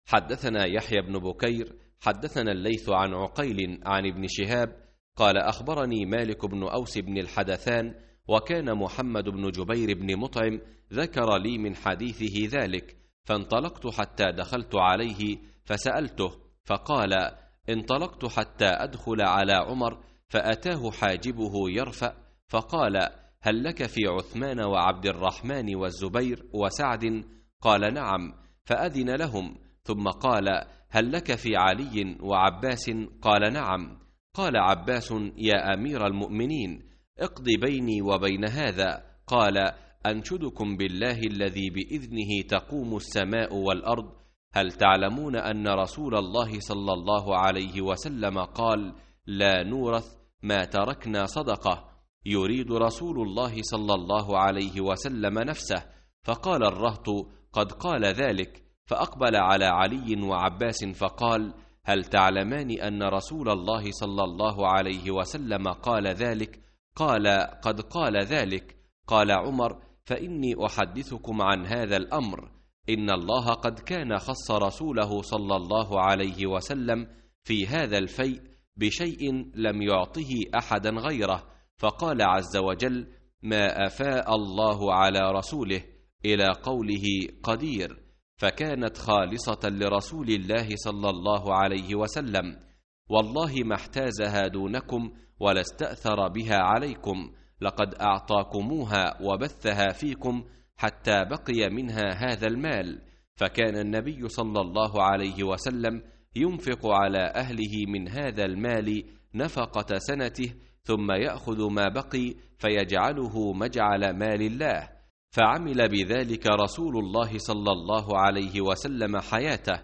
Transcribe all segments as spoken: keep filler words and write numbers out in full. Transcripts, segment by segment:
حدثنا يحيى بن بكير حدثنا الليث عن عقيل عن ابن شهاب قال أخبرني مالك بن أوس بن الحدثان وكان محمد بن جبير بن مطعم ذكر لي من حديثه ذلك، فانطلقت حتى دخلت عليه فسألته، فقال: انطلقت حتى أدخل على عمر فأتاه حاجبه يرفأ فقال: هل لك في عثمان وعبد الرحمن والزبير وسعد؟ قال: نعم. فأذن لهم، ثم قال: هل لك في علي وعباس؟ قال: نعم. قال عباس: يا أمير المؤمنين، اقض بيني وبين هذا. قال: أنشدكم بالله الذي بإذنه تقوم السماء والأرض، هل تعلمون أن رسول الله صلى الله عليه وسلم قال: لا نورث ما تركنا صدقة؟ يريد رسول الله صلى الله عليه وسلم نفسه. فقال الرهط: قد قال ذلك. فأقبل على علي وعباس فقال: هل تعلمان أن رسول الله صلى الله عليه وسلم قال ذلك؟ قال: قد قال ذلك. قال عمر: فإني أحدثكم عن هذا الأمر، إن الله قد كان خص رسوله صلى الله عليه وسلم في هذا الفيء بشيء لم يعطه أحدا غيره، فقال عز وجل: ما أفاء الله على رسوله، إلى قوله قدير، فكانت خالصة لرسول الله صلى الله عليه وسلم، والله ما احتازها دونكم ولا استأثر بها عليكم، لقد أعطاكموها وبثها فيكم حتى بقي منها هذا المال. فكان النبي صلى الله عليه وسلم ينفق على أهله من هذا المال نفقة سنته، ثم يأخذ ما بقي فيجعله مجعل مال الله، فعمل بذلك رسول الله صلى الله عليه وسلم حياته.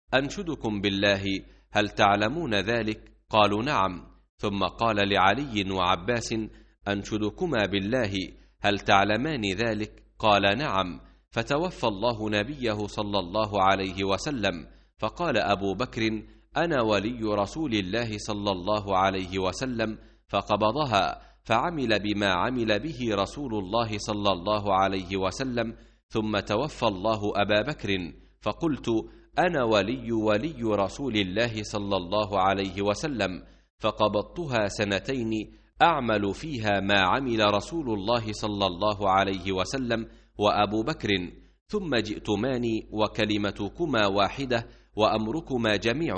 أنشدكم بالله، هل تعلمون ذلك؟ قالوا: نعم. ثم قال لعلي وعباس: أنشدكما بالله، هل تعلمان ذلك؟ قال: نعم. فتوفى الله نبيه صلى الله عليه وسلم، فقال أبو بكر: أنا ولي رسول الله صلى الله عليه وسلم، فقبضها، فعمل بما عمل به رسول الله صلى الله عليه وسلم، ثم توفى الله أبا بكر. فقلت: أنا ولي ولي رسول الله صلى الله عليه وسلم، فقبضتها سنتين أعمل فيها ما عمل رسول الله صلى الله عليه وسلم وأبو بكر، ثم جئتماني وكلمتكما واحدة وأمركما جميع.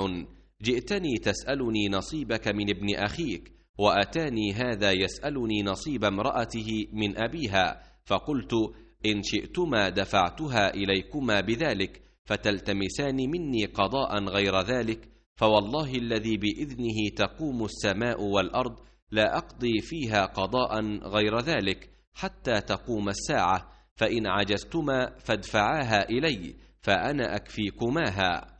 جئتني تسألني نصيبك من ابن أخيك، وأتاني هذا يسألني نصيب امرأته من أبيها، فقلت: إن شئتما دفعتها إليكما بذلك، فتلتمسان مني قضاء غير ذلك، فوالله الذي بإذنه تقوم السماء والأرض لا أقضي فيها قضاء غير ذلك حتى تقوم الساعة، فإن عجزتما فادفعاها إلي، فأنا أكفيكماها.